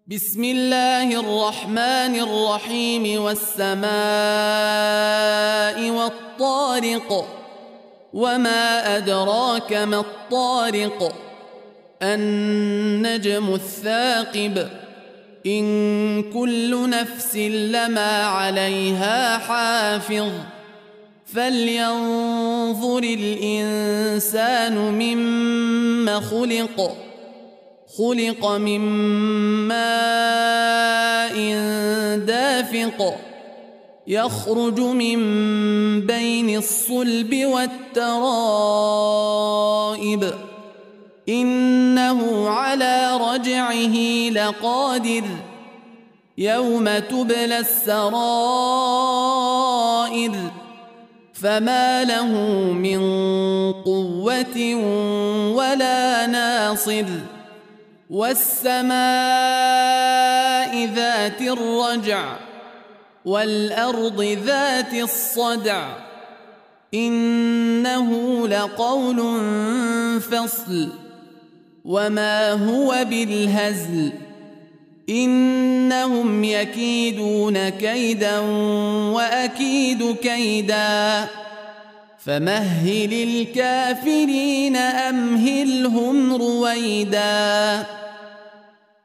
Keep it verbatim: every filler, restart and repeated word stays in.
بسم الله الرحمن الرحيم والسماء والطارق وما أدراك ما الطارق النجم الثاقب إن كل نفس لما عليها حافظ فلينظر الإنسان مما خلق خلق من ماء دافق يخرج من بين الصلب والترائب إنه على رجعه لقادر يوم تبلى السرائر فما له من قوة ولا ناصر والسماء ذات الرجع والأرض ذات الصدع إنه لقول فصل وما هو بالهزل إنهم يكيدون كيدا وأكيد كيدا فمهل الكافرين أمهلهم رويدا.